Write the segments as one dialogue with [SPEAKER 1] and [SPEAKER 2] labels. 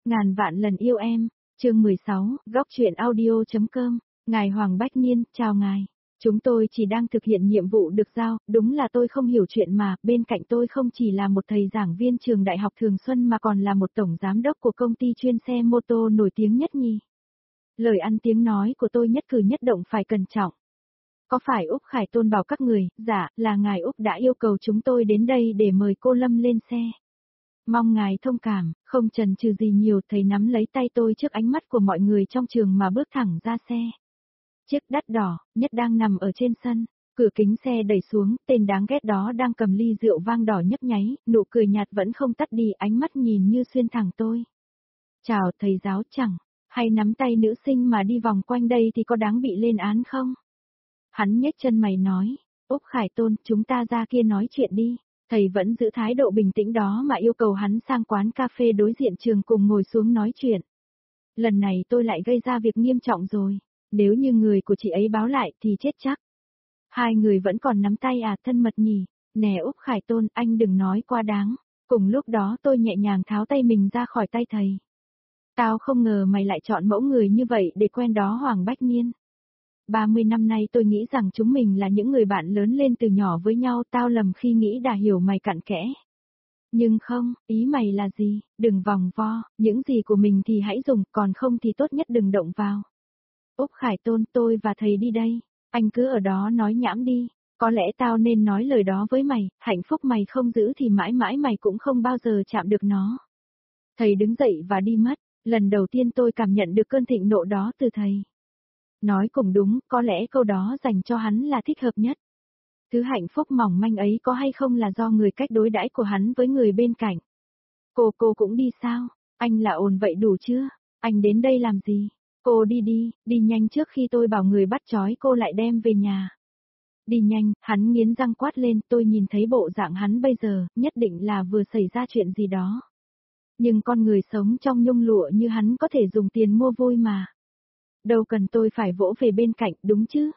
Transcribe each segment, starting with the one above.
[SPEAKER 1] Ngàn vạn lần yêu em, chương 16, góc truyện audio.com, Ngài Hoàng Bách Niên, chào ngài. Chúng tôi chỉ đang thực hiện nhiệm vụ được giao, đúng là tôi không hiểu chuyện mà, bên cạnh tôi không chỉ là một thầy giảng viên trường đại học Thường Xuân mà còn là một tổng giám đốc của công ty chuyên xe mô tô nổi tiếng nhất nhì. Lời ăn tiếng nói của tôi nhất cử nhất động phải cẩn trọng. Có phải Úc Khải Tôn bảo các người, dạ, là ngài Úc đã yêu cầu chúng tôi đến đây để mời cô Lâm lên xe. Mong ngài thông cảm, không chần chừ gì nhiều, thầy nắm lấy tay tôi trước ánh mắt của mọi người trong trường mà bước thẳng ra xe. Chiếc đắt đỏ, nhất đang nằm ở trên sân, cửa kính xe đẩy xuống, tên đáng ghét đó đang cầm ly rượu vang đỏ nhấp nháy, nụ cười nhạt vẫn không tắt đi, ánh mắt nhìn như xuyên thẳng tôi. Chào thầy giáo chẳng, hay nắm tay nữ sinh mà đi vòng quanh đây thì có đáng bị lên án không? Hắn nhếch chân mày nói, Úc Khải Tôn, chúng ta ra kia nói chuyện đi. Thầy vẫn giữ thái độ bình tĩnh đó mà yêu cầu hắn sang quán cà phê đối diện trường cùng ngồi xuống nói chuyện. Lần này tôi lại gây ra việc nghiêm trọng rồi, nếu như người của chị ấy báo lại thì chết chắc. Hai người vẫn còn nắm tay à, thân mật nhỉ, nè Úc Khải Tôn, anh đừng nói quá đáng. Cùng lúc đó tôi nhẹ nhàng tháo tay mình ra khỏi tay thầy. Tao không ngờ mày lại chọn mẫu người như vậy để quen đó Hoàng Bách Niên. 30 năm nay tôi nghĩ rằng chúng mình là những người bạn lớn lên từ nhỏ với nhau, tao lầm khi nghĩ đã hiểu mày cặn kẽ. Nhưng không, ý mày là gì, đừng vòng vo, những gì của mình thì hãy dùng, còn không thì tốt nhất đừng động vào. Úc Khải Tôn, tôi và thầy đi đây, anh cứ ở đó nói nhảm đi, có lẽ tao nên nói lời đó với mày, hạnh phúc mày không giữ thì mãi mãi mày cũng không bao giờ chạm được nó. Thầy đứng dậy và đi mất, lần đầu tiên tôi cảm nhận được cơn thịnh nộ đó từ thầy. Nói cũng đúng, có lẽ câu đó dành cho hắn là thích hợp nhất. Thứ hạnh phúc mỏng manh ấy có hay không là do người cách đối đãi của hắn với người bên cạnh. Cô cũng đi sao? Anh là ồn vậy đủ chưa? Anh đến đây làm gì? Cô đi nhanh trước khi tôi bảo người bắt trói cô lại đem về nhà. Đi nhanh, hắn nghiến răng quát lên, tôi nhìn thấy bộ dạng hắn bây giờ, nhất định là vừa xảy ra chuyện gì đó. Nhưng con người sống trong nhung lụa như hắn có thể dùng tiền mua vui mà. Đâu cần tôi phải vỗ về bên cạnh, đúng chứ?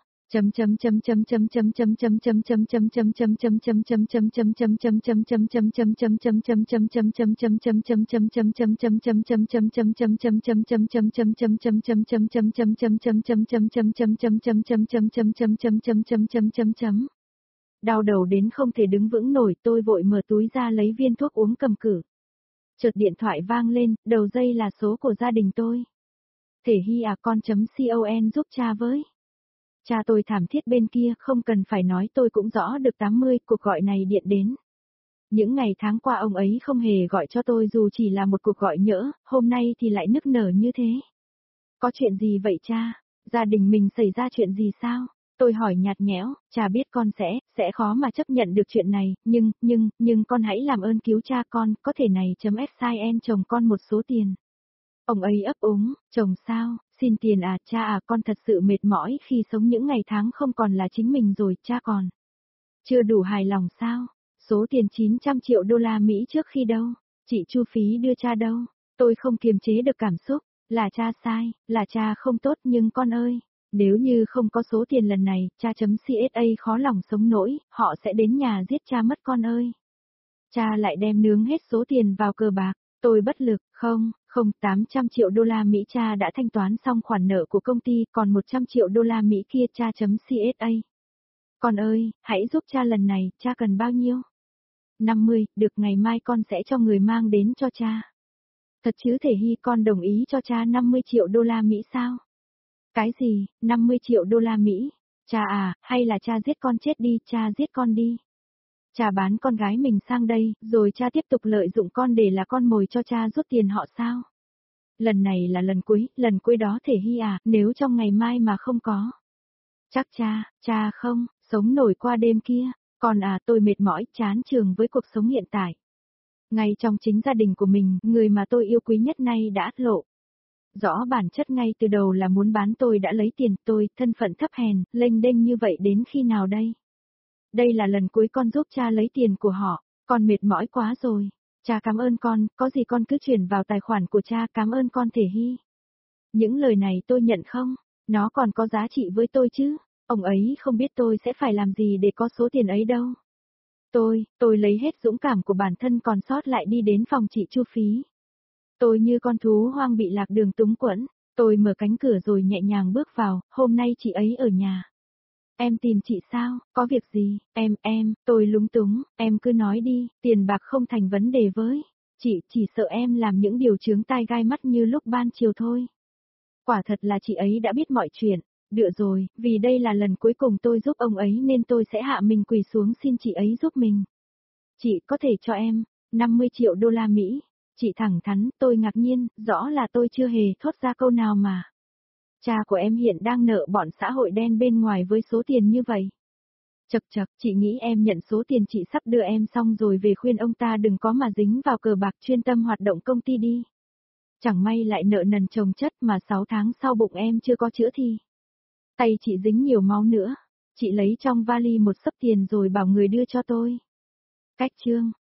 [SPEAKER 1] Đau đầu đến không thể đứng vững nổi, tôi vội mở túi ra lấy viên thuốc uống cầm cự. Chợt điện thoại vang lên, đầu dây là số của gia đình tôi. Thể Hy à, con.con giúp cha với. Cha tôi thảm thiết bên kia, không cần phải nói tôi cũng rõ được 80, cuộc gọi này điện đến. Những ngày tháng qua ông ấy không hề gọi cho tôi dù chỉ là một cuộc gọi nhỡ, hôm nay thì lại nức nở như thế. Có chuyện gì vậy cha? Gia đình mình xảy ra chuyện gì sao? Tôi hỏi nhạt nhẽo, cha biết con sẽ khó mà chấp nhận được chuyện này, nhưng con hãy làm ơn cứu cha con, có thể này .sin chồng con một số tiền. Ông ấy ấp úng, chồng sao, xin tiền à, cha à, con thật sự mệt mỏi khi sống những ngày tháng không còn là chính mình rồi, cha còn. Chưa đủ hài lòng sao? Số tiền 900 triệu đô la Mỹ trước khi đâu? Chị Chu Phí đưa cha đâu? Tôi không kiềm chế được cảm xúc, là cha sai, là cha không tốt nhưng con ơi, nếu như không có số tiền lần này, cha.csa khó lòng sống nổi, họ sẽ đến nhà giết cha mất con ơi. Cha lại đem nướng hết số tiền vào cờ bạc, tôi bất lực, không, 800 triệu đô la Mỹ cha đã thanh toán xong khoản nợ của công ty, còn 100 triệu đô la Mỹ kia cha.csa. Con ơi, hãy giúp cha lần này, cha cần bao nhiêu? 50, được, ngày mai con sẽ cho người mang đến cho cha. Thật chứ Thể Hy, con đồng ý cho cha 50 triệu đô la Mỹ sao? Cái gì, 50 triệu đô la Mỹ? Cha à, hay là cha giết con chết đi, cha giết con đi. Cha bán con gái mình sang đây, rồi cha tiếp tục lợi dụng con để là con mồi cho cha rút tiền họ sao? Lần này là lần cuối đó Thể Hy à, nếu trong ngày mai mà không có. Chắc cha không, sống nổi qua đêm kia, còn à, tôi mệt mỏi, chán chường với cuộc sống hiện tại. Ngay trong chính gia đình của mình, người mà tôi yêu quý nhất nay đã lộ. Rõ bản chất ngay từ đầu là muốn bán tôi đã lấy tiền, tôi, thân phận thấp hèn, lênh đênh như vậy đến khi nào đây? Đây là lần cuối con giúp cha lấy tiền của họ, con mệt mỏi quá rồi. Cha cảm ơn con, có gì con cứ chuyển vào tài khoản của cha, cảm ơn con Thể Hy. Những lời này tôi nhận không? Nó còn có giá trị với tôi chứ? Ông ấy không biết tôi sẽ phải làm gì để có số tiền ấy đâu. Tôi lấy hết dũng cảm của bản thân còn sót lại đi đến phòng chị Chu Phí. Tôi như con thú hoang bị lạc đường túng quẫn, tôi mở cánh cửa rồi nhẹ nhàng bước vào, hôm nay chị ấy ở nhà. Em tìm chị sao, có việc gì, tôi lúng túng, em cứ nói đi, tiền bạc không thành vấn đề với. Chị chỉ sợ em làm những điều chướng tai gai mắt như lúc ban chiều thôi. Quả thật là chị ấy đã biết mọi chuyện, được rồi, vì đây là lần cuối cùng tôi giúp ông ấy nên tôi sẽ hạ mình quỳ xuống xin chị ấy giúp mình. Chị có thể cho em 50 triệu đô la Mỹ. Chị thẳng thắn, tôi ngạc nhiên, rõ là tôi chưa hề thốt ra câu nào mà. Cha của em hiện đang nợ bọn xã hội đen bên ngoài với số tiền như vậy. Chậc chậc, chị nghĩ em nhận số tiền chị sắp đưa em xong rồi về khuyên ông ta đừng có mà dính vào cờ bạc, chuyên tâm hoạt động công ty đi. Chẳng may lại nợ nần chồng chất mà 6 tháng sau bụng em chưa có chữa thì. Tay chị dính nhiều máu nữa. Chị lấy trong vali một xấp tiền rồi bảo người đưa cho tôi. Cách chương